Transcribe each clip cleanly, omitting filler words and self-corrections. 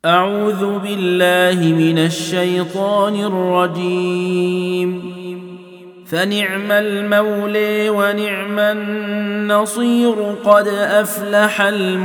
أعوذ بالله من الشيطان الرجيم. فنعم المولى ونعم النصير. قد أفلح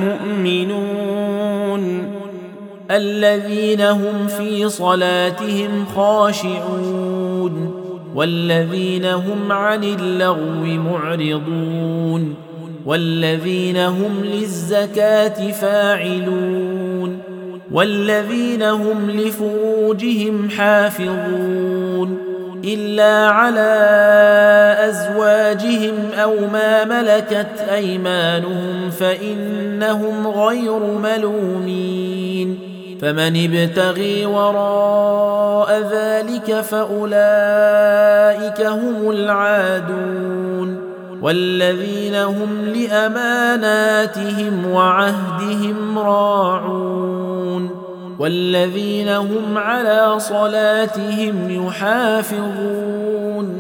المؤمنون الذين هم في صلاتهم خاشعون والذين هم عن اللغو معرضون والذين هم للزكاة فاعلون والذين هم لفروجهم حافظون إلا على أزواجهم أو ما ملكت أيمانهم فإنهم غير ملومين. فمن ابتغي وراء ذلك فأولئك هم العادون والذين هم لأماناتهم وعهدهم راعون والذين هم على صلاتهم يحافظون.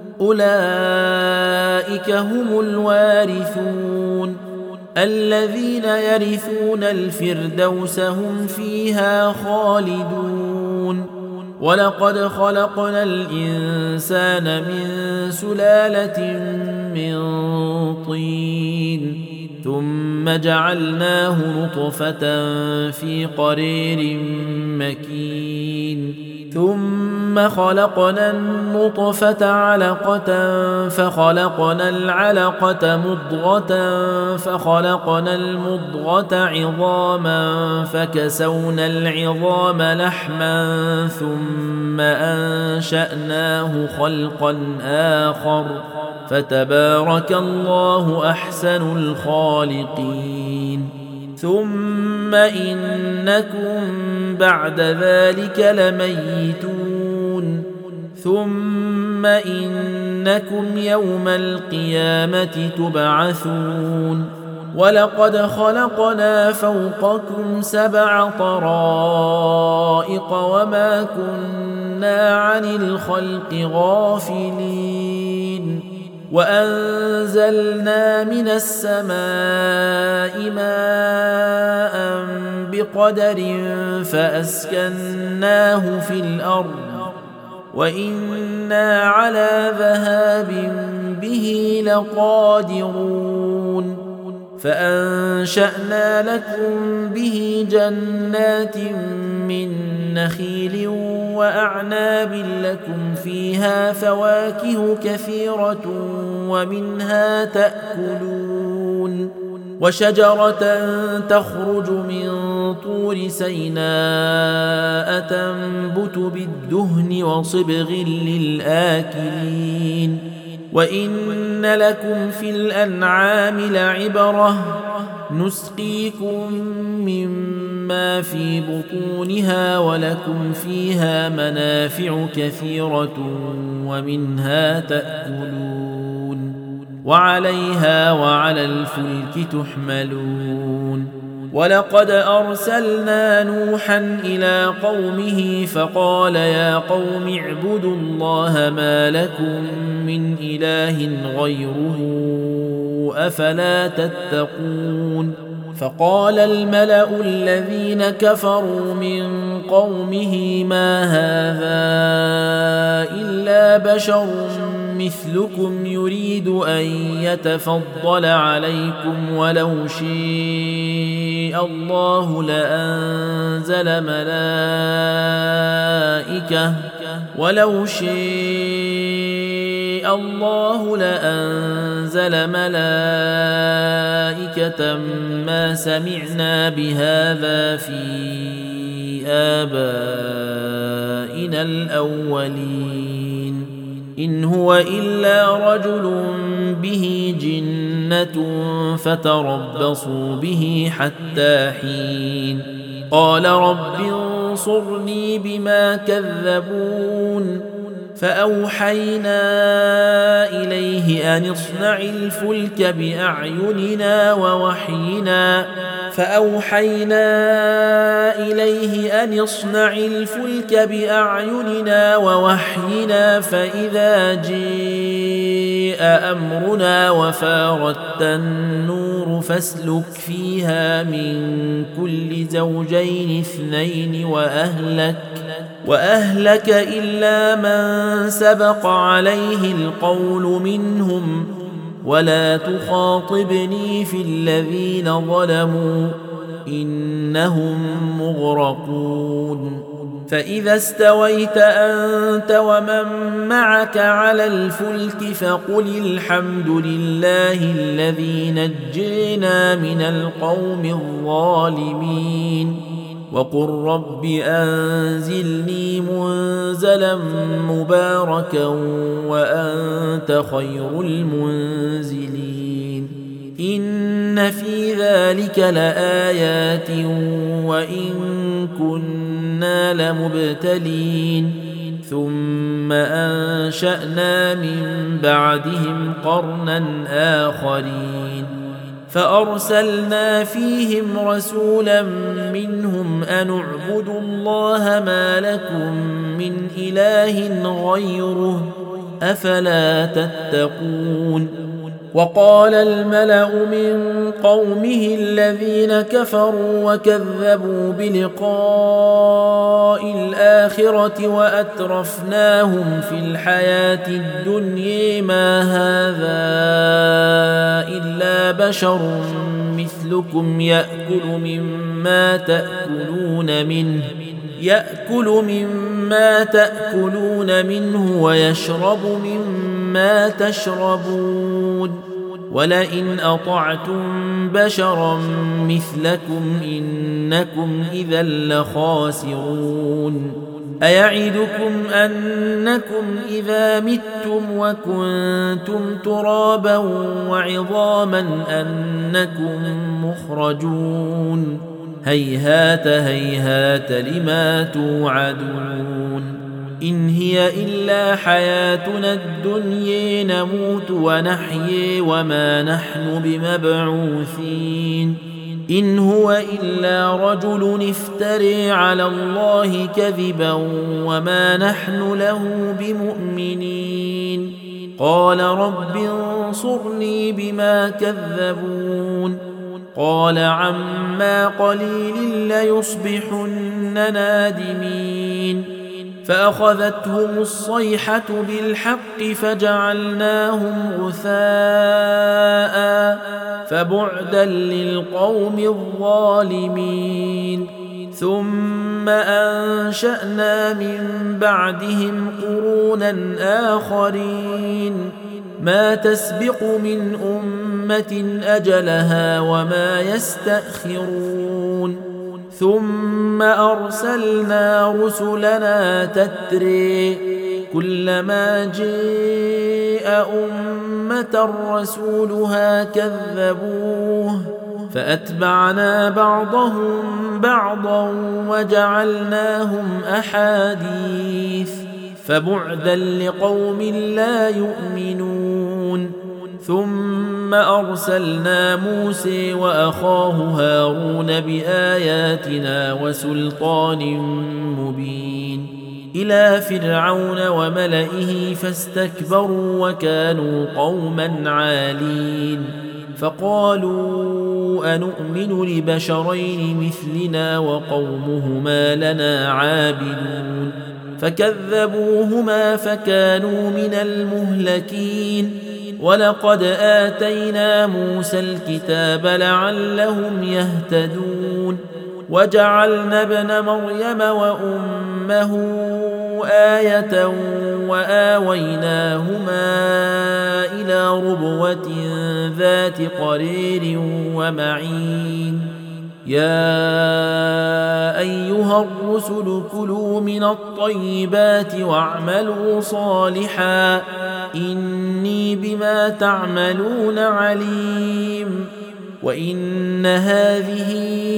أولئك هم الوارثون الذين يرثون الفردوس هم فيها خالدون. ولقد خلقنا الإنسان من سلالة من طين ثم جعلناه نطفة في قرير مكين ثم خلقنا النطفة علقة فخلقنا العلقة مضغة فخلقنا المضغة عظاما فكسونا العظام لحما ثم أنشأناه خلقا آخر فتبارك الله أحسن الخالقين. ثم إنكم بعد ذلك لميتون ثم إنكم يوم القيامة تبعثون. ولقد خلقنا فوقكم 7 طرائق وما كنا عن الخلق غافلين وأنزلنا من السماء ماء بقدر فأسكناه في الأرض وإنا على ذهاب به لقادرون. فأنشأنا لكم به جنات من نخيل وأعناب لكم فيها فواكه كثيرة ومنها تأكلون وشجرة تخرج من طور سيناء تنبت بالدهن وصبغ للآكلين. وإن لكم في الأنعام لعبرة نسقيكم مما في بطونها ولكم فيها منافع كثيرة ومنها تأكلون وعليها وعلى الفلك تحملون. ولقد أرسلنا نوحا إلى قومه فقال يا قوم اعبدوا الله ما لكم من إله غيره أفلا تتقون. فقال الملأ الذين كفروا من قومه ما هذا إلا بشر مثلكم يريد أن يتفضل عليكم ولو شاء الله لأنزل ملائكة ما سمعنا بهذا في آبائنا الأولين إن هو إلا رجل به جنة فتربصوا به حتى حين. قال رب انصرني بما كذبون. فأوحينا إليه أن اصنع الفلك بأعيننا ووحينا فإذا جاء جيء أمرنا وفارت النور فاسلك فيها من كل زوجين اثنين وأهلك إلا من سبق عليه القول منهم ولا تخاطبني في الذين ظلموا إنهم مغرقون فإذا استويت أنت ومن معك على الفلك فقل الحمد لله الذي نجينا من القوم الظالمين وقل رب أنزلني منزلا مباركا وأنت خير المنزلين إن في ذلك لآيات وإن كنا لمبتلين ثم أنشأنا من بعدهم قرنا آخرين فأرسلنا فيهم رسولا منهم أن اعبدوا الله ما لكم من إله غيره أفلا تتقون وقال الملأ من قومه الذين كفروا وكذبوا بلقاء الآخرة وأترفناهم في الحياة الدنيا ما هذا إلا بشر مثلكم يأكل مما تأكلون منه ويشرب مما تشربون ولئن أطعتم بشرا مثلكم إنكم إذا لخاسرون أيعدكم أنكم إذا متم وكنتم ترابا وعظاما أنكم مخرجون هيهات هيهات لما توعدون إن هي إلا حياتنا الدنيا نموت ونحيي وما نحن بمبعوثين إن هو إلا رجل افتري على الله كذبا وما نحن له بمؤمنين قال رب انصرني بما كذبون قال عما قليل ليصبحن نادمين فأخذتهم الصيحة بالحق فجعلناهم غثاء فبعدا للقوم الظالمين ثم أنشأنا من بعدهم قرونا آخرين ما تسبق من أمة أجلها وما يستأخرون ثم أرسلنا رسلنا تتري كلما جاء أمة رسولها كذبوه فأتبعنا بعضهم بعضا وجعلناهم أحاديث فبعدا لقوم لا يؤمنون ثم أرسلنا موسى وأخاه هارون بآياتنا وسلطان مبين إلى فرعون وملئه فاستكبروا وكانوا قوما عالين فقالوا أنؤمن لبشرين مثلنا وقومهما لنا عابدون فكذبوهما فكانوا من المهلكين ولقد آتينا موسى الكتاب لعلهم يهتدون وجعلنا ابن مريم وأمه آية وآويناهما إلى ربوة ذات قرير ومعين يا أيها الرسل كلوا من الطيبات واعملوا صالحا إني بما تعملون عليم وإن هذه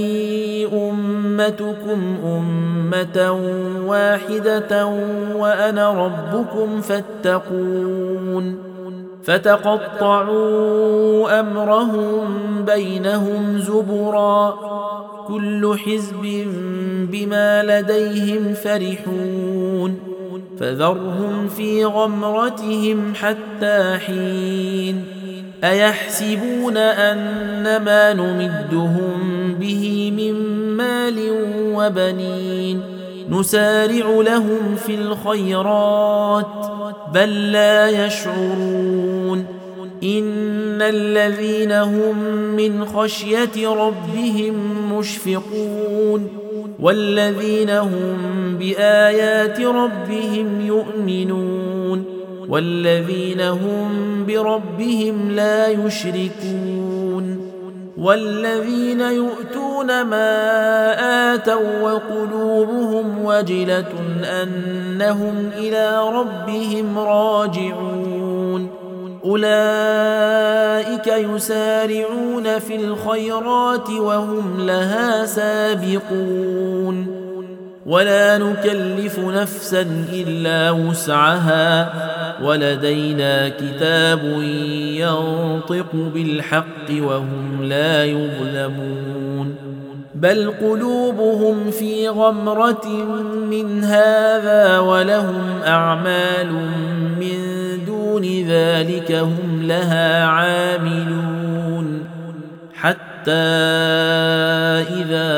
أمتكم أمة واحدة وأنا ربكم فاتقون فتقطعوا أمرهم بينهم زبرا كل حزب بما لديهم فرحون فذرهم في غمرتهم حتى حين أيحسبون أن ما نمدهم به من مال وبنين نسارع لهم في الخيرات بل لا يشعرون إن الذين هم من خشية ربهم مشفقون والذين هم بآيات ربهم يؤمنون والذين هم بربهم لا يشركون والذين يؤتون ما آتوا وقلوبهم وجلة أنهم إلى ربهم راجعون أولئك يسارعون في الخيرات وهم لها سابقون ولا نكلف نفسا إلا وسعها ولدينا كتاب ينطق بالحق وهم لا يظلمون بل قلوبهم في غمرة من هذا ولهم أعمال من دون ذلك هم لها عاملون حتى إذا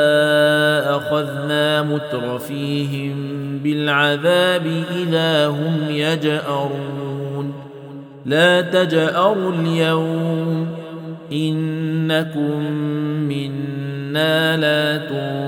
أخذنا مترفيهم بالعذاب إذا هم يجأرون لا تجأروا اليوم إنكم منا لا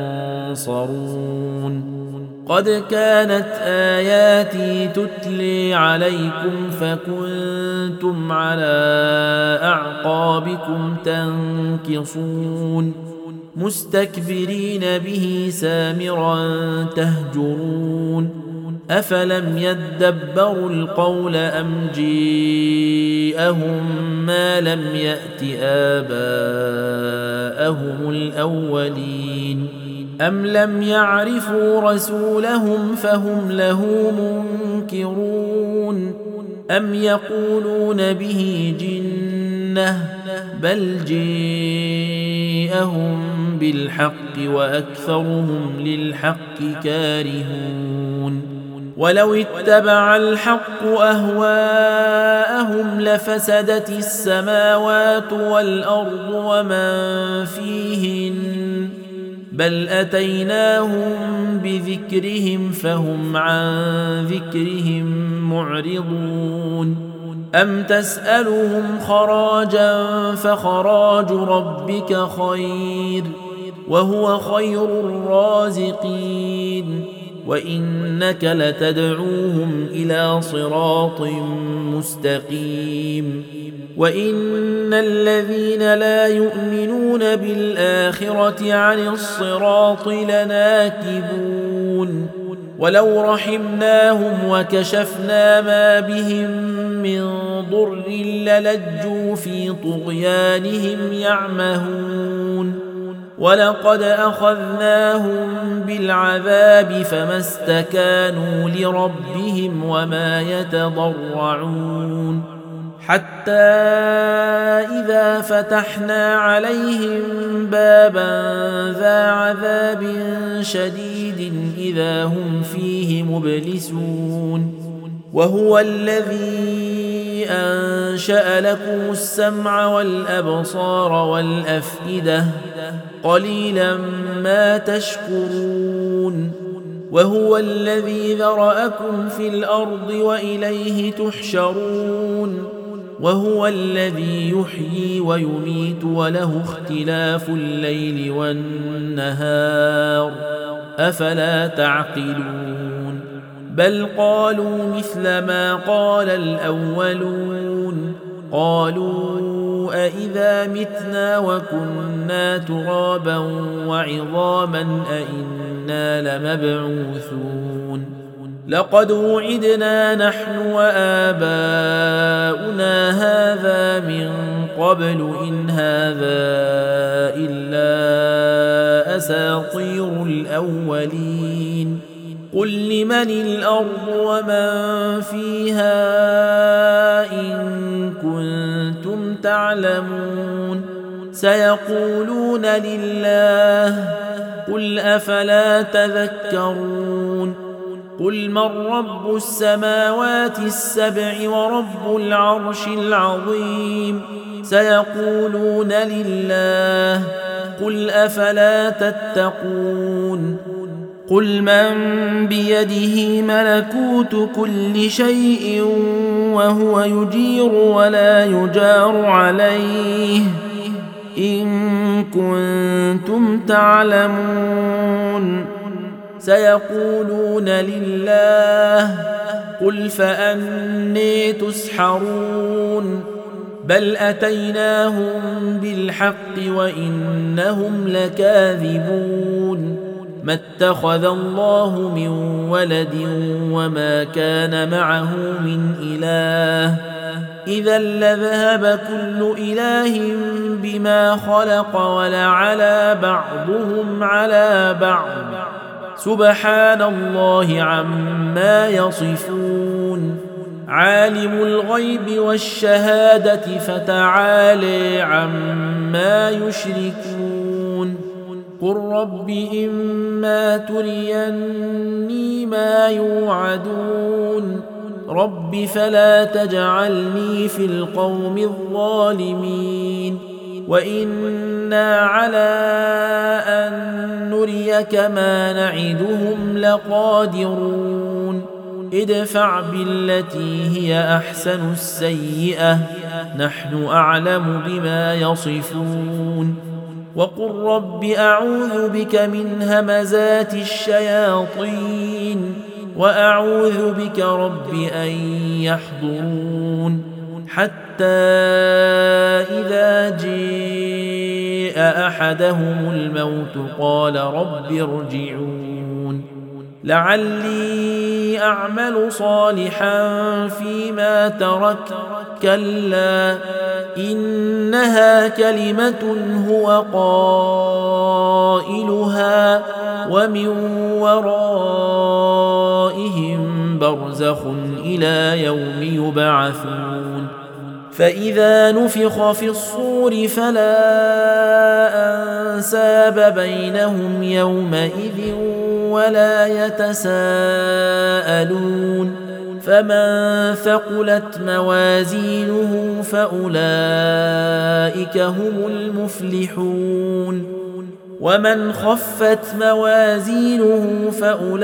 تنصرون قد كانت آياتي تتلي عليكم فكنتم على أعقابكم تنكصون مستكبرين به سامرا تهجرون أفلم يدبروا القول أم جيءهم ما لم يأت آباءهم الأولين أم لم يعرفوا رسولهم فهم له منكرون أم يقولون به جنة بل جيءهم بالحق وأكثرهم للحق كارهون ولو اتبع الحق أهواءهم لفسدت السماوات والأرض ومن فيهن بل أتيناهم بذكرهم فهم عن ذكرهم معرضون أم تسألهم خراجا فخراج ربك خير وهو خير الرازقين وإنك لتدعوهم إلى صراط مستقيم وإن الذين لا يؤمنون بالآخرة عن الصراط لناكبون ولو رحمناهم وكشفنا ما بهم من ضر للجوا في طغيانهم يعمهون ولقد أخذناهم بالعذاب فما استكانوا لربهم وما يتضرعون حتى إذا فتحنا عليهم بابا ذا عذاب شديد إذا هم فيه مبلسون وهو الذي أنشأ لكم السمع والأبصار والأفئدة قليلا ما تشكرون وهو الذي ذرأكم في الأرض وإليه تحشرون وهو الذي يحيي ويميت وله اختلاف الليل والنهار أفلا تعقلون بل قالوا مثل ما قال الأولون قالوا أإذا متنا وكنا ترابا وعظاما أإنا لمبعوثون لقد وعدنا نحن وآباؤنا هذا من قبل إن هذا إلا أساطير الأولين قل لمن الأرض ومن فيها إن كنتم تعلمون سيقولون لله قل أفلا تذكرون قل من رب السماوات السبع ورب العرش العظيم سيقولون لله قل أفلا تتقون قل من بيده ملكوت كل شيء وهو يجير ولا يجار عليه إن كنتم تعلمون سيقولون لله قل فأني تسحرون بل أتيناهم بالحق وإنهم لكاذبون ما اتخذ الله من ولد وما كان معه من إله إذا لذهب كل إله بما خلق ولعلى بعضهم على بعض سبحان الله عما يصفون عالم الغيب والشهادة فتعالي عما يشركون قل رب إما تريني ما يوعدون رب فلا تجعلني في القوم الظالمين وإنا على أن نريك ما نعدهم لقادرون ادفع بالتي هي أحسن السيئة نحن أعلم بما يصفون وقل رب أعوذ بك من همزات الشياطين وأعوذ بك رب أن يحضرون حتى إذا جاء أحدهم الموت قال رب ارجعون لعلي أعمل صالحا فيما تركت كلا إنها كلمة هو قائلها ومن ورائهم برزخ إلى يوم يبعثون فإذا نفخ في الصور فلا أنساب بينهم يومئذ ولا يتساءلون فمن ثقلت موازينه فأولئك هم المفلحون ومن خفت موازينه فأولئك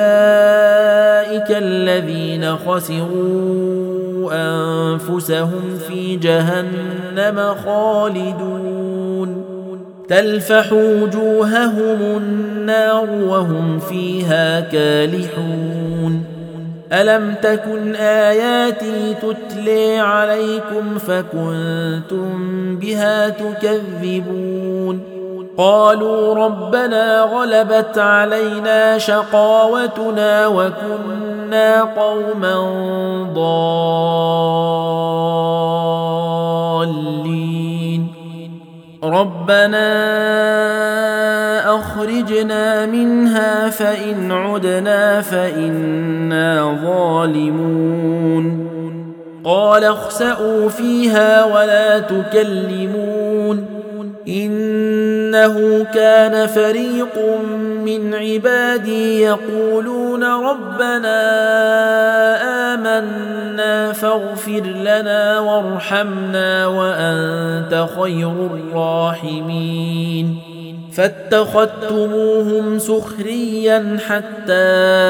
الذين خسروا أنفسهم في جهنم خالدون تلفح وجوههم النار وهم فيها كالحون ألم تكن آياتي تتلي عليكم فكنتم بها تكذبون قالوا ربنا غلبت علينا شقاوتنا وكنا قوما ضالين ربنا أخرجنا منها فإن عدنا فإنا ظالمون قال اخسئوا فيها ولا تكلمون إنه كان فريق من عبادي يقولون ربنا آمنا فاغفر لنا وارحمنا وأنت خير الراحمين فاتخذتموهم سخريا حتى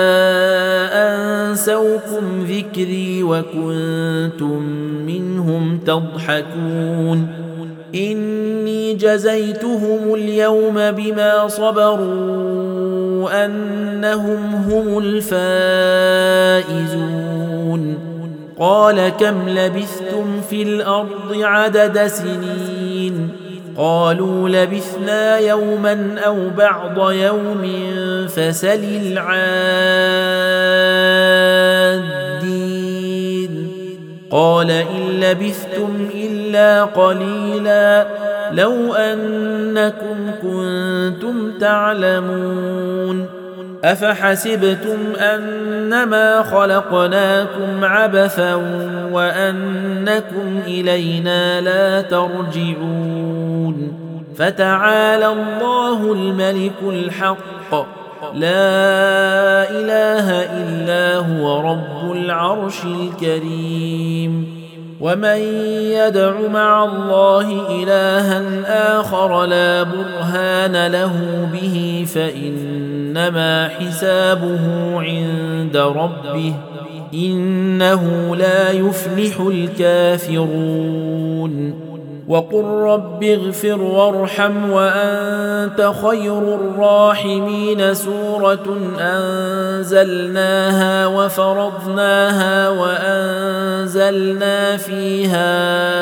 أنسوكم ذكري وكنتم منهم تضحكون إني جزيتهم اليوم بما صبروا أنهم هم الفائزون قال كم لبثتم في الأرض عدد سنين قالوا لبثنا يوما أو بعض يوم فسل العادين قال إن لبثتم إلا قليلا لو أنكم كنتم تعلمون أفحسبتم أنما خلقناكم عبثا وأنكم إلينا لا ترجعون فتعالى الله الملك الحق لا إله إلا هو رب العرش الكريم. ومن يدع مع الله إلها آخر لا برهان له به فإنما حسابه عند ربه إنه لا يفلح الكافرون. وقل رب اغفر وارحم وأنت خير الراحمين. سورة أنزلناها وفرضناها وأنزلنا فيها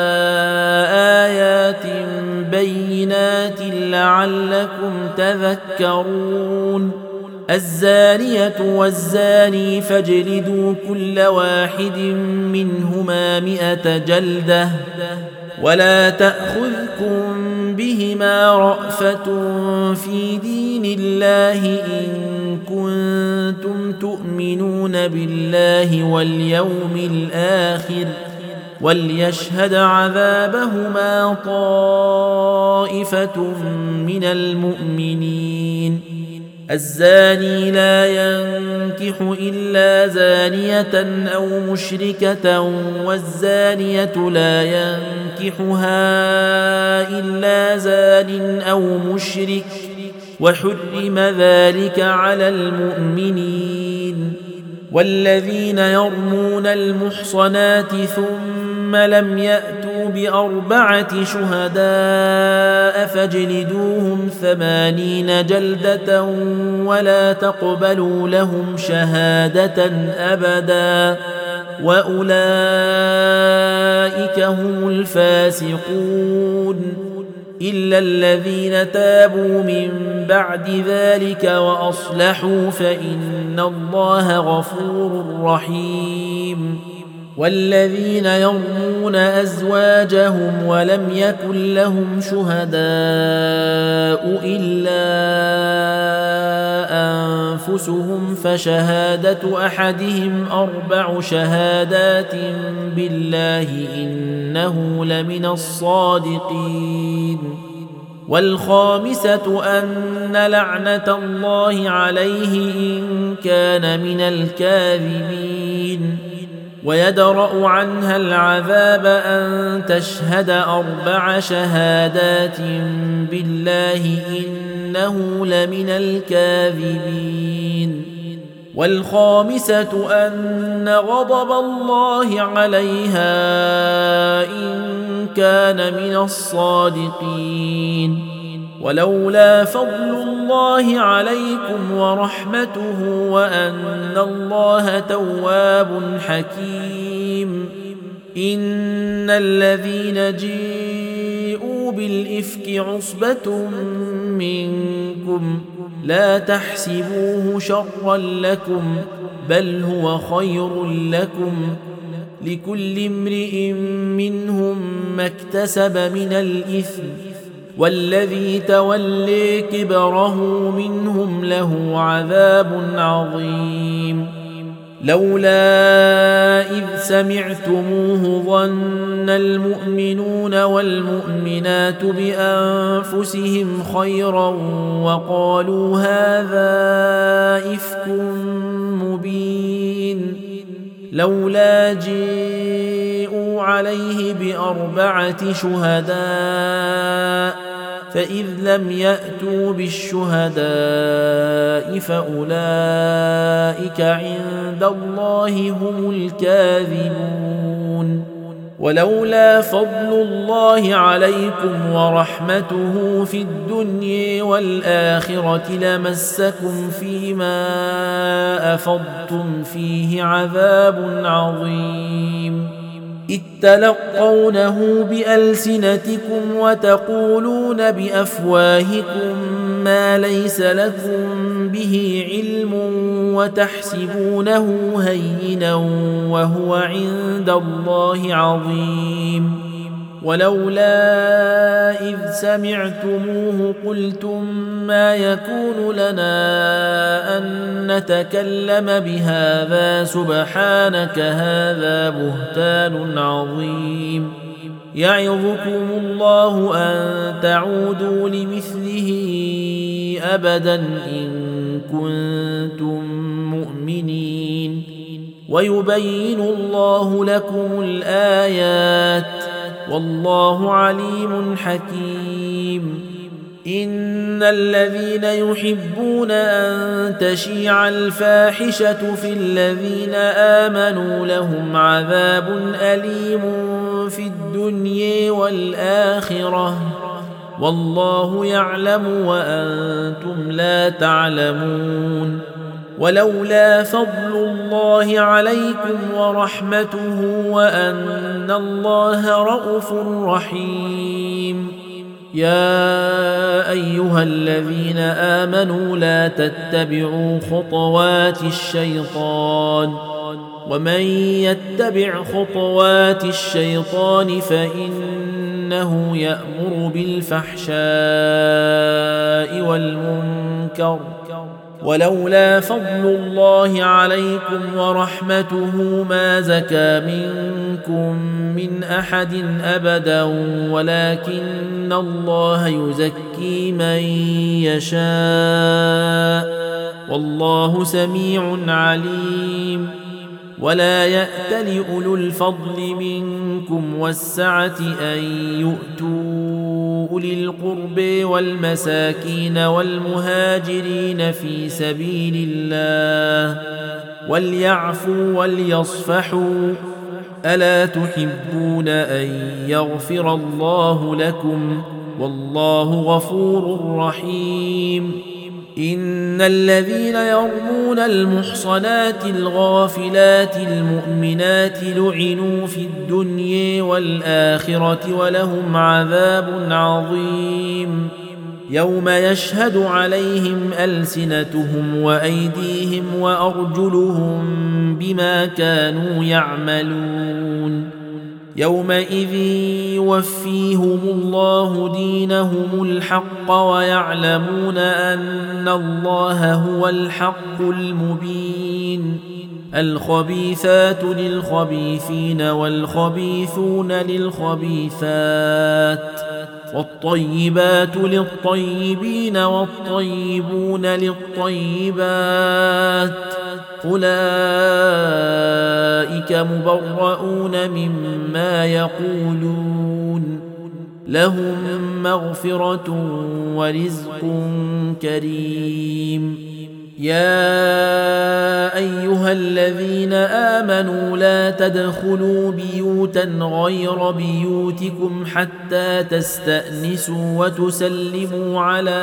آيات بينات لعلكم تذكرون. الزانية والزاني فاجلدوا كل واحد منهما 100 جلدة ولا تأخذكم بهما رأفة في دين الله إن كنتم تؤمنون بالله واليوم الآخر وليشهد عذابهما طائفة من المؤمنين. الزاني لا ينكح إلا زانية أو مشركة والزانية لا ينكحها إلا زان أو مشرك وحرم ذلك على المؤمنين. والذين يرمون المحصنات ثم لم يأتوا ب4 شهداء فاجلدوهم 80 جلدة ولا تقبلوا لهم شهادة أبدا وأولئك هم الفاسقون. إلا الذين تابوا من بعد ذلك وأصلحوا فإن الله غفور رحيم. والذين يرمون أزواجهم ولم يكن لهم شهداء إلا أنفسهم فشهادة أحدهم 4 شهادات بالله إنه لمن الصادقين. والخامسة أن لعنة الله عليه إن كان من الكاذبين. ويدرأ عنها العذاب أن تشهد 4 شهادات بالله إنه لمن الكاذبين. والخامسة أن غضب الله عليها إن كان من الصادقين. ولولا فضل الله عليكم ورحمته وأن الله تواب حكيم. إن الذين جيءوا بالإفك عصبة منكم لا تحسبوه شرا لكم بل هو خير لكم لكل امرئ منهم ما اكتسب من الإثم والذي تولي كبره منهم له عذاب عظيم. لولا إذ سمعتموه ظن المؤمنون والمؤمنات بأنفسهم خيرا وقالوا هذا إفك مبين. لولا جيءوا عليه ب4 شهداء فإذ لم يأتوا بالشهداء فأولئك عند الله هم الكاذبون. ولولا فضل الله عليكم ورحمته في الدنيا والآخرة لمسكم فيما أفضتم فيه عذاب عظيم. إذ تلقونه بألسنتكم وتقولون بأفواهكم ما ليس لكم به علم وتحسبونه هينا وهو عند الله عظيم. ولولا إذ سمعتموه قلتم ما يكون لنا أن نتكلم بهذا سبحانك هذا بهتان عظيم. يعظكم الله أن تعودوا لمثله أبدا إن كنتم كنتم مؤمنين ويبين الله لكم الآيات والله عليم حكيم. إن الذين يحبون أن تشيع الفاحشة في الذين آمنوا لهم عذاب أليم في الدنيا والآخرة والله يعلم وأنتم لا تعلمون. ولولا فضل الله عليكم ورحمته وأن الله رءوف رحيم. يا أيها الذين آمنوا لا تتبعوا خطوات الشيطان ومن يتبع خطوات الشيطان فإنه يأمر بالفحشاء والمنكر ولولا فضل الله عليكم ورحمته ما زكى منكم من أحد أبدا ولكن الله يزكي من يشاء والله سميع عليم. ولا يأتل أولو الفضل منكم والسعة أن يؤتوا أولي القرب والمساكين والمهاجرين في سبيل الله وليعفوا وليصفحوا ألا تحبون أن يغفر الله لكم والله غفور رحيم. إن الذين يرمون المحصنات الغافلات المؤمنات لعنوا في الدنيا والآخرة ولهم عذاب عظيم. يوم يشهد عليهم ألسنتهم وأيديهم وأرجلهم بما كانوا يعملون يومئذ يوفيهم الله دينهم الحق ويعلمون أن الله هو الحق المبين. الخبيثات للخبيثين والخبيثون للخبيثات والطيبات للطيبين والطيبون للطيبات أولئك مبرؤون مما يقولون لهم مغفرة ورزق كريم. يا أيها الذين آمنوا لا تدخلوا بيوتا غير بيوتكم حتى تستأنسوا وتسلموا على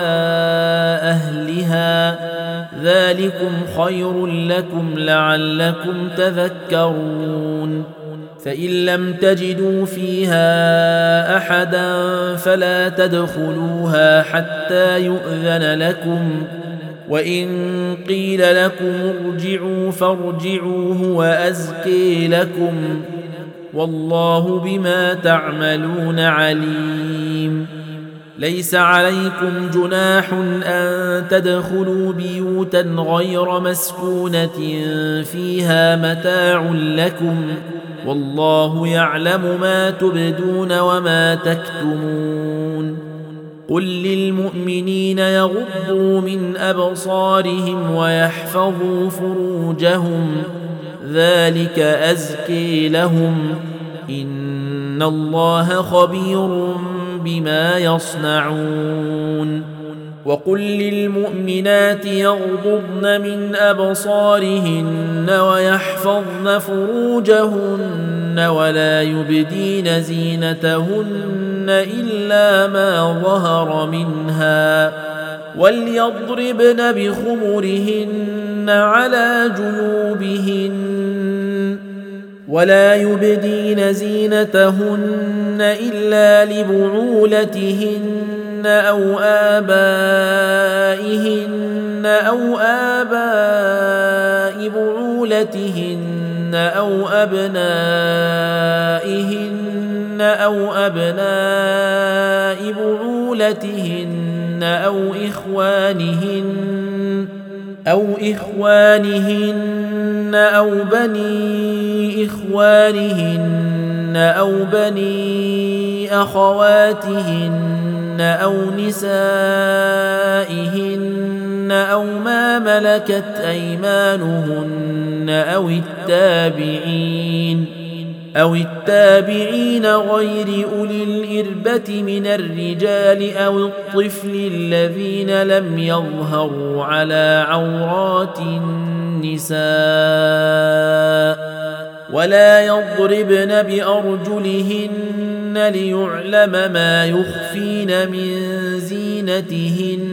أهلها ذلكم خير لكم لعلكم تذكرون. فإن لم تجدوا فيها أحدا فلا تدخلوها حتى يؤذن لكم وإن قيل لكم ارجعوا فارجعوا هو أزكي لكم والله بما تعملون عليم. ليس عليكم جناح أن تدخلوا بيوتا غير مسكونة فيها متاع لكم والله يعلم ما تبدون وما تكتمون. قل للمؤمنين يغضوا من أبصارهم ويحفظوا فروجهم ذلك أزكي لهم إن الله خبير بما يصنعون. وقل للمؤمنات يغضضن من أبصارهن ويحفظن فروجهن ولا يبدين زينتهن إلا ما ظهر منها وليضربن بخمرهن على جيوبهن ولا يبدين زينتهن إلا لبعولتهن أو آباء بعولتهن أو أبناء بعولتهن أو إخوانهن أو بني إخوانهن أو بني أخواتهن أو نسائهن أو ما ملكت أيمانهن أو التابعين غير أولي الإربة من الرجال أو الطفل الذين لم يظهروا على عورات النساء ولا يضربن بأرجلهن ليعلم ما يخفين من زينتهن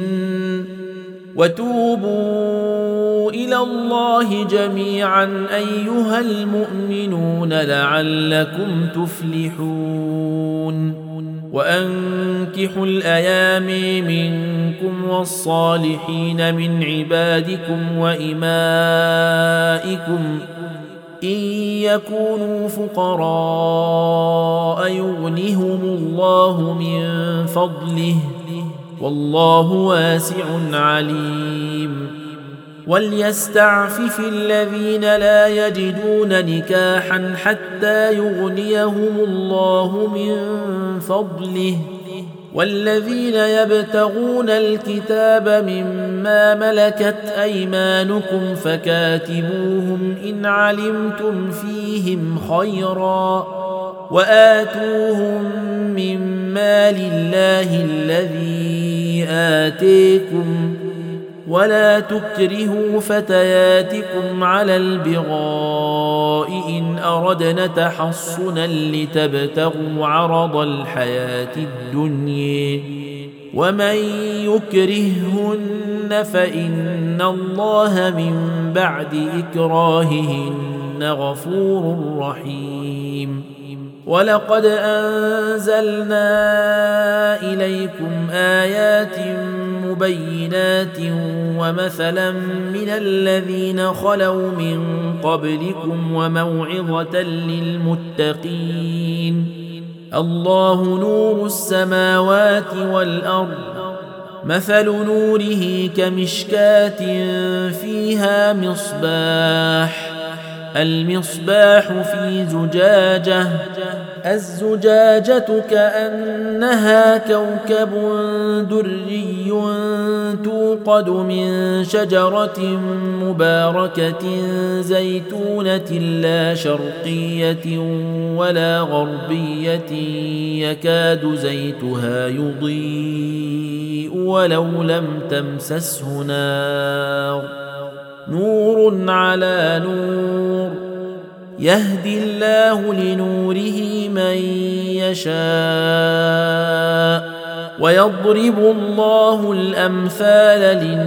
وتوبوا إلى الله جميعا أيها المؤمنون لعلكم تفلحون وأنكحوا الأيام منكم والصالحين من عبادكم وإمائكم إن يكونوا فقراء يغنهم الله من فضله والله واسع عليم وليستعفف الذين لا يجدون نكاحا حتى يغنيهم الله من فضله والذين يبتغون الكتاب مما ملكت أيمانكم فكاتبوهم إن علمتم فيهم خيرا وآتوهم من مال الله الذي آتيكم ولا تكرهوا فتياتكم على البغاء إن أردنا تحصنا لتبتغوا عرض الحياة الدنيا ومن يكرههن فإن الله من بعد إكراههن غفور رحيم ولقد أنزلنا إليكم آيات مبينات ومثلا من الذين خلوا من قبلكم وموعظة للمتقين الله نور السماوات والأرض مثل نوره كمشكاة فيها مصباح المصباح في زجاجة الزجاجة كأنها كوكب دري توقد من شجرة مباركة زيتونة لا شرقية ولا غربية يكاد زيتها يضيء ولو لم تمسسه نار نور على نور يهدي الله لنوره من يشاء ويضرب الله الأمثال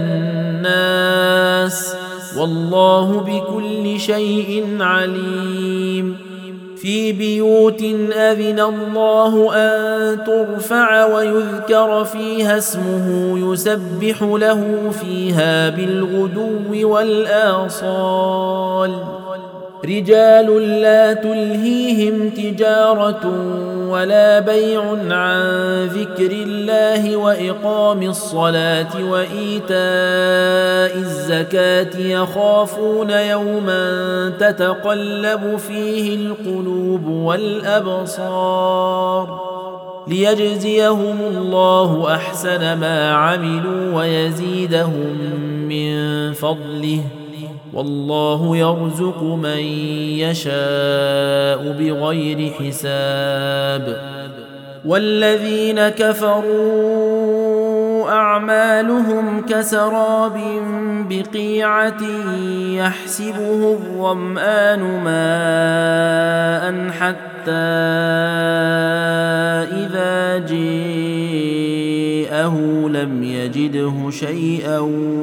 للناس والله بكل شيء عليم في بيوت أذن الله أن ترفع ويذكر فيها اسمه يسبح له فيها بالغدو والآصال رجال لا تلهيهم تجارة ولا بيع عن ذكر الله وإقام الصلاة وإيتاء الزكاة يخافون يوما تتقلب فيه القلوب والأبصار ليجزيهم الله أحسن ما عملوا ويزيدهم من فضله والله يرزق من يشاء بغير حساب والذين كفروا أعمالهم كسراب بقيعة يحسبه الظمآن ماء حتى إذا جاءه لم يجده شيئا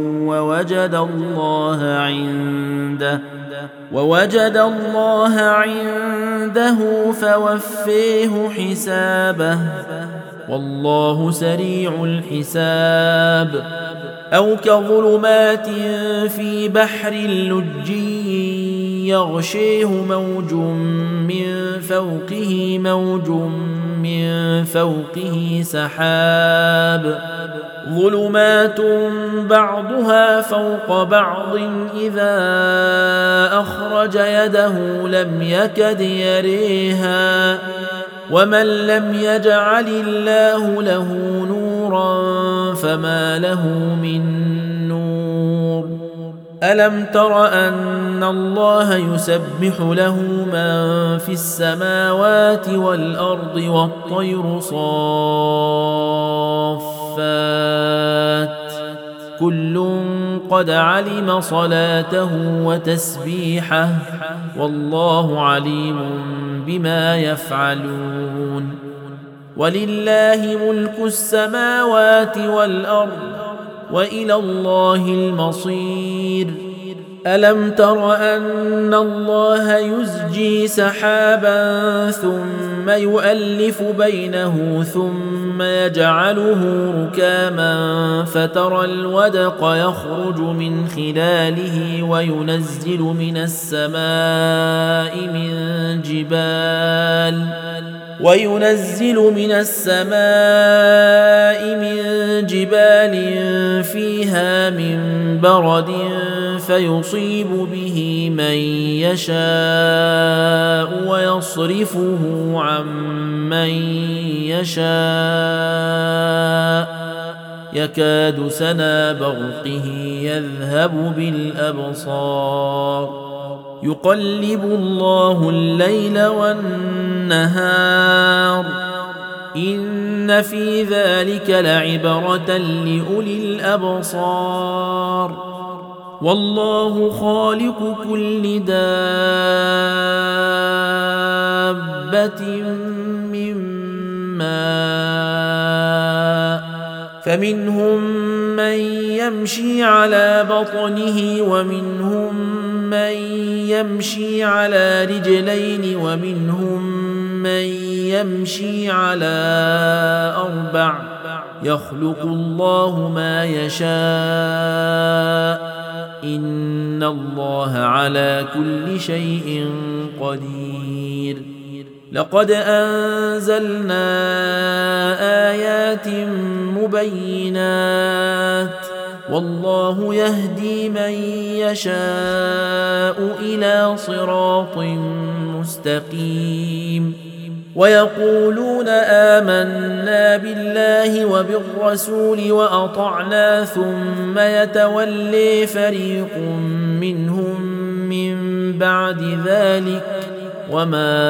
ووجد الله عنده فوفيه حسابه والله سريع الحساب أو كظلمات في بحر لجي يغشيه موج من فوقه موج من فوقه سحاب ظلمات بعضها فوق بعض إذا أخرج يده لم يكد يريها ومن لم يجعل الله له نورا فما له من نور ألم تر أن الله يسبح له من في السماوات والأرض والطير صافات كل قد علم صلاته وتسبيحه والله عليم بما يفعلون ولله ملك السماوات والأرض وإلى الله المصير ألم تر أن الله يزجي سحابا ثم يؤلف بينه ثم يجعله ركاما فترى الودق يخرج من خلاله وينزل من السماء من جبال فيها من برد فيصيب به من يشاء ويصرفه عن من يشاء يكاد سنا برقه يذهب بالأبصار يقلب الله الليل والنهار إن في ذلك لعبرة لأولي الأبصار والله خالق كل دابة من ماء فمنهم من يمشي على بطنه ومنهم من يمشي على رجلين ومنهم من يمشي على أربع يخلق الله ما يشاء إن الله على كل شيء قدير لقد أنزلنا آيات مبينات والله يهدي من يشاء إلى صراط مستقيم ويقولون آمنا بالله وبالرسول وأطعنا ثم يتولي فريق منهم من بعد ذلك وما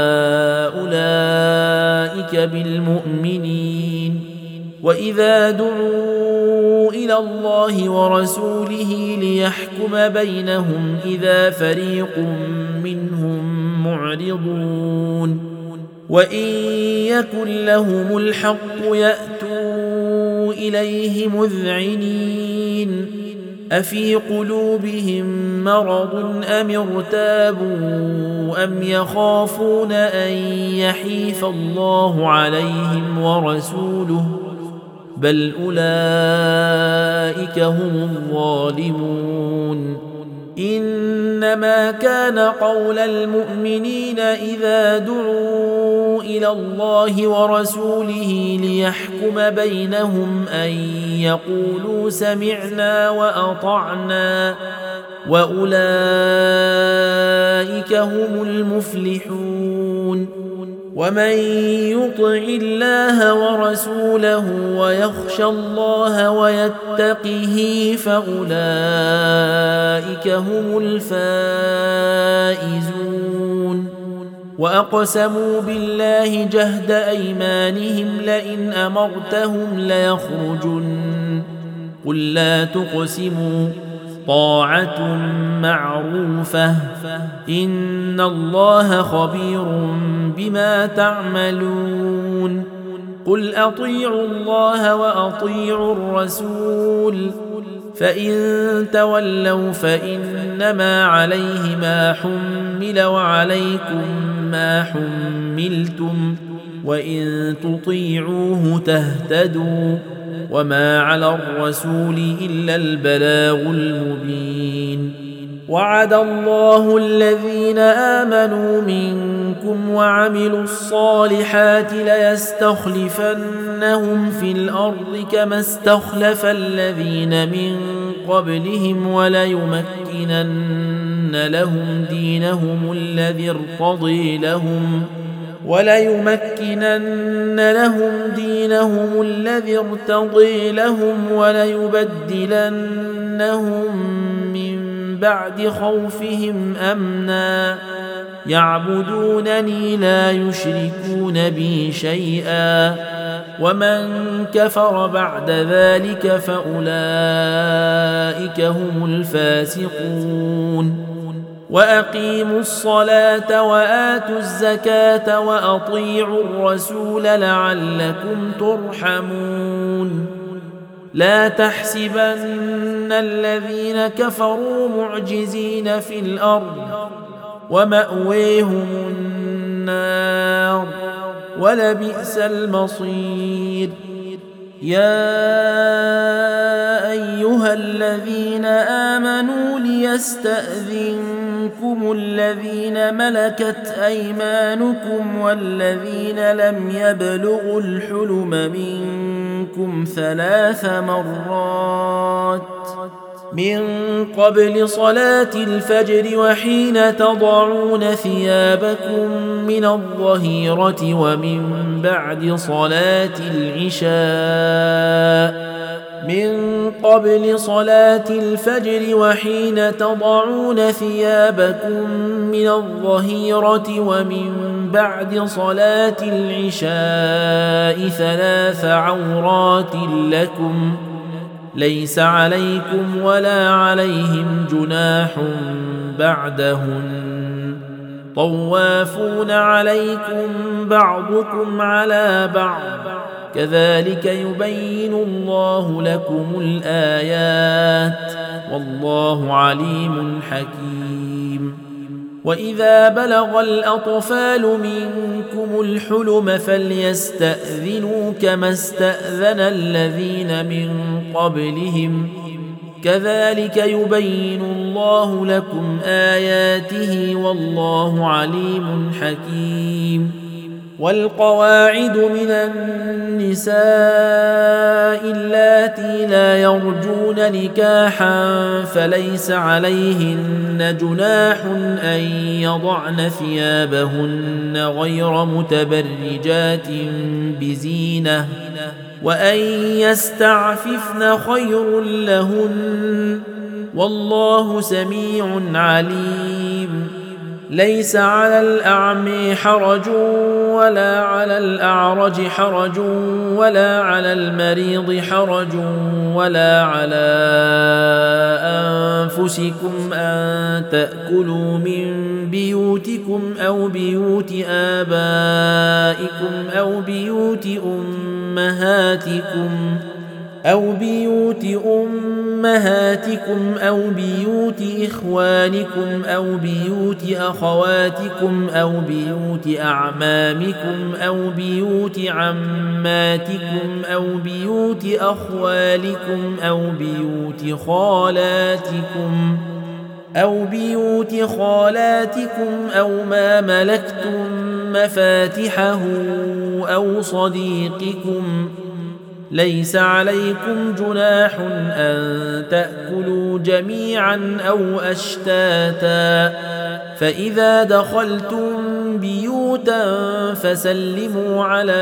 أولئك بالمؤمنين وإذا دعوا إلى الله ورسوله ليحكم بينهم إذا فريق منهم معرضون وإن يكن لهم الحق يأتوا إليه مذعنين أفي قلوبهم مرض أم ارتابوا أم يخافون أن يحيف الله عليهم ورسوله بل أولئك هم الظالمون إنما كان قول المؤمنين إذا دعوا إلى الله ورسوله ليحكم بينهم أن يقولوا سمعنا وأطعنا وأولئك هم المفلحون ومن يطع الله ورسوله ويخشى الله ويتقه فأولئك هم الفائزون وأقسموا بالله جهد أيمانهم لئن أمرتهم ليخرجن قل لا تقسموا طاعة معروفة إن الله خبير بما تعملون قل أطيعوا الله وأطيعوا الرسول فإن تولوا فإنما عليه ما حمل وعليكم ما حملتم وإن تطيعوه تهتدوا وما على الرسول إلا البلاغ المبين وعد الله الذين آمنوا منكم وعملوا الصالحات ليستخلفنهم في الأرض كما استخلف الذين من قبلهم وليمكنن لهم دينهم الذي ارتضي لهم وليبدلنهم من بعد خوفهم أمنا يعبدونني لا يشركون بي شيئا ومن كفر بعد ذلك فأولئك هم الفاسقون وأقيموا الصلاة وآتوا الزكاة وأطيعوا الرسول لعلكم ترحمون لا تحسبن الذين كفروا معجزين في الأرض ومأويهم النار ولبئس المصير يا أيها الذين آمنوا ليستأذنكم الذين ملكت أيمانكم والذين لم يبلغوا الحلم منكم 3 مرات من قبل صلاة الفجر وحين تضعون ثيابكم من الظهيرة ومن بعد صلاة العشاء من قبل صلاة الفجر وحين تضعون ثيابكم من الظهيرة ومن بعد صلاة العشاء 3 عورات لكم ليس عليكم ولا عليهم جناح بعدهن طوافون عليكم بعضكم على بعض كذلك يبين الله لكم الآيات والله عليم حكيم وإذا بلغ الأطفال منكم الحلم فليستأذنوا كما استأذن الذين من قبلهم كذلك يبين الله لكم آياته والله عليم حكيم والقواعد من النساء اللاتي لا يرجون نكاحا فليس عليهن جناح أن يضعن ثيابهن غير متبرجات بزينة وأن يستعففن خير لهن والله سميع عليم ليس على الأعمى حرج ولا على الأعرج حرج ولا على المريض حرج ولا على أنفسكم أن تأكلوا من بيوتكم أو بيوت آبائكم أو بيوت أمهاتكم أو بيوت إخوانكم أو بيوت أخواتكم أو بيوت أعمامكم أو بيوت عماتكم أو بيوت أخوالكم أو بيوت خالاتكم أو ما ملكتم مفاتحه أو صديقكم ليس عليكم جناح أن تأكلوا جميعا أو أشتاتا فإذا دخلتم بيوتا فسلموا على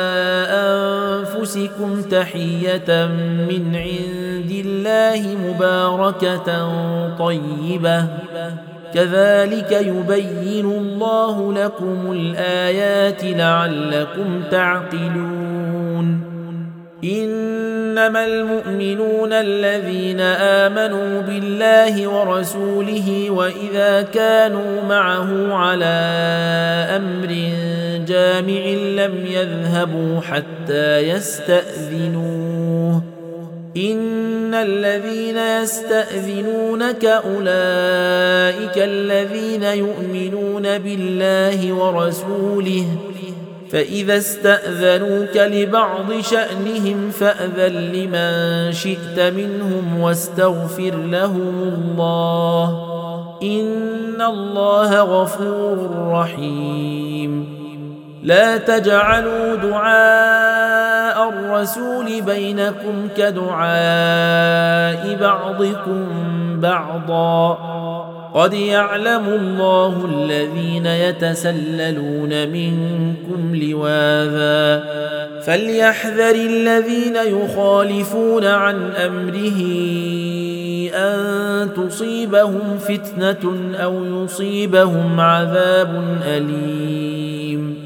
أنفسكم تحية من عند الله مباركة طيبة كذلك يبين الله لكم الآيات لعلكم تعقلون إنما المؤمنون الذين آمنوا بالله ورسوله وإذا كانوا معه على أمر جامع لم يذهبوا حتى يستأذنوه إن الذين يستأذنونك أولئك الذين يؤمنون بالله ورسوله فإذا استأذنوك لبعض شأنهم فأذن لمن شئت منهم واستغفر لهم الله إن الله غفور رحيم لا تجعلوا دعاء الرسول بينكم كدعاء بعضكم بعضا قد يعلم الله الذين يتسللون منكم لواذا فليحذر الذين يخالفون عن أمره أن تصيبهم فتنة أو يصيبهم عذاب أليم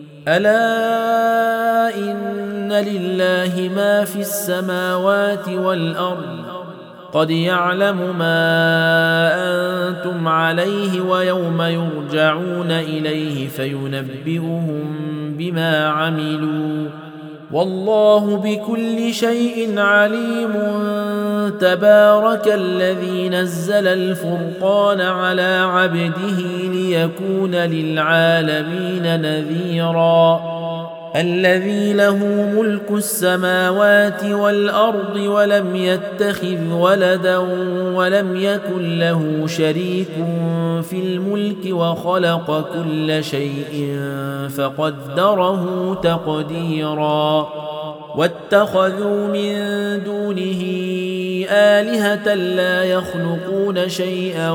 ألا إن لله ما في السماوات والأرض قد يعلم ما أنتم عليه ويوم يرجعون إليه فينبئهم بما عملوا والله بكل شيء عليم تبارك الذي نزل الفرقان على عبده ليكون للعالمين نذيرا الذي له ملك السماوات والأرض ولم يتخذ ولدا ولم يكن له شريك في الملك وخلق كل شيء فقدره تقديرا واتخذوا من دونه آلهة لا يخلقون شيئا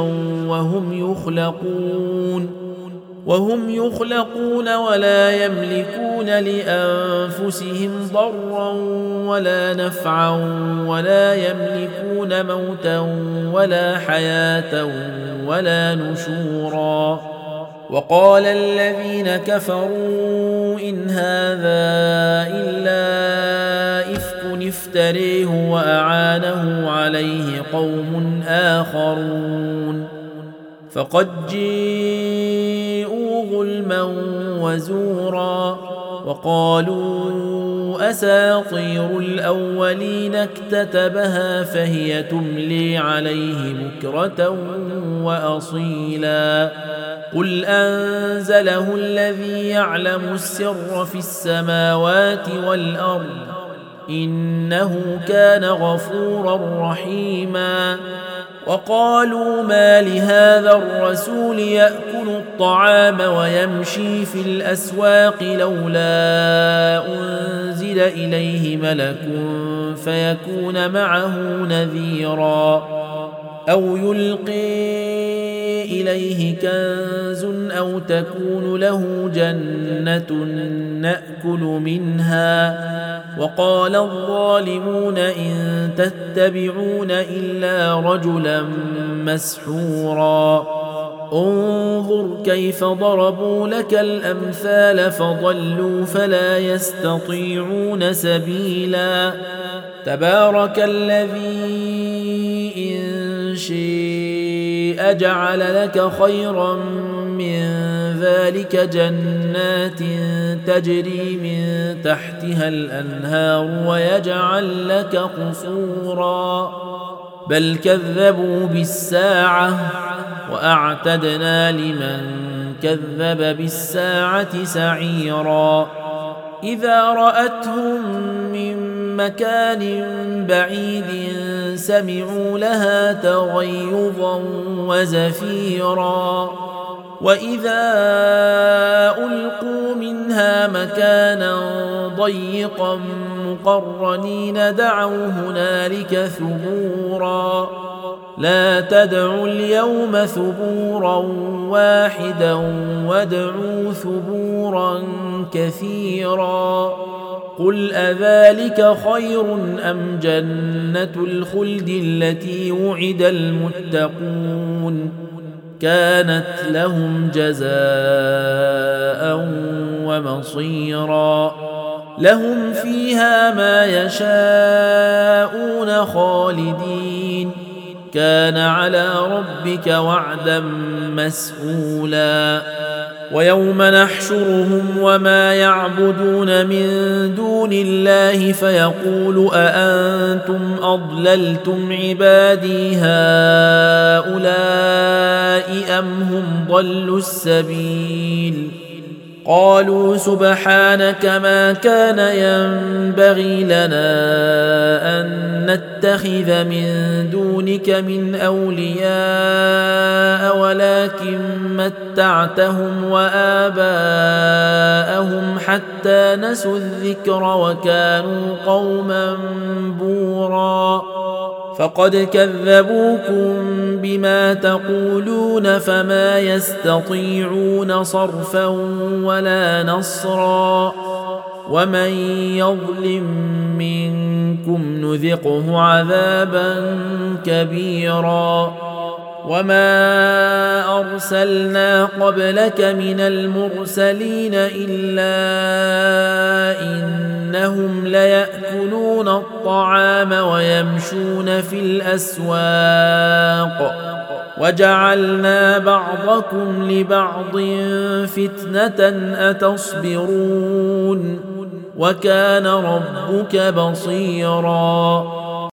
وهم يخلقون ولا يملكون لأنفسهم ضرا ولا نفعا ولا يملكون موتا ولا حياة ولا نشورا وقال الذين كفروا إن هذا إلا إفك افتريه وأعانه عليه قوم آخرون فقد جيءوا ظلما وزورا وقالوا أساطير الأولين اكتتبها فهي تملي عليه بكرة وأصيلا قل أنزله الذي يعلم السر في السماوات والأرض إنه كان غفورا رحيما وقالوا ما لهذا الرسول يأكل الطعام ويمشي في الأسواق لولا أنزل إليه ملك فيكون معه نذيرا أو يلقي إليه كنز أو تكون له جنة نأكل منها وقال الظالمون إن تتبعون إلا رجلا مسحورا انظر كيف ضربوا لك الأمثال فضلوا فلا يستطيعون سبيلا تبارك الذي إن شيء جعل لك خيرا من ذلك جنات تجري من تحتها الأنهار ويجعل لك قصورا بل كذبوا بالساعة وأعتدنا لمن كذب بالساعة سعيرا إذا رأتهم من مكان بعيد سمعوا لها تغيظا وزفيرا وإذا ألقوا منها مكانا ضيقا مقرنين دعوا هنالك ثبورا لا تدعوا اليوم ثبورا واحدا وادعوا ثبورا كثيرا قل أذلك خير أم جنة الخلد التي وعد المتقون كانت لهم جزاء ومصيرا لهم فيها ما يشاءون خالدين كان على ربك وعدا مسئولا ويوم نحشرهم وما يعبدون من دون الله فيقول أأنتم أضللتم عبادي هؤلاء أم هم ضلوا السبيل قالوا سبحانك ما كان ينبغي لنا أن نتخذ من دونك من أولياء ولكن متعتهم وآباءهم حتى نسوا الذكر وكانوا قوما بورا فقد كذبوكم بما تقولون فما يستطيعون صرفا ولا نصرا ومن يظلم منكم نذقه عذابا كبيرا وما أرسلنا قبلك من المرسلين إلا إنهم ليأكلون الطعام ويمشون في الأسواق وجعلنا بعضكم لبعض فتنة أتصبرون وكان ربك بصيراً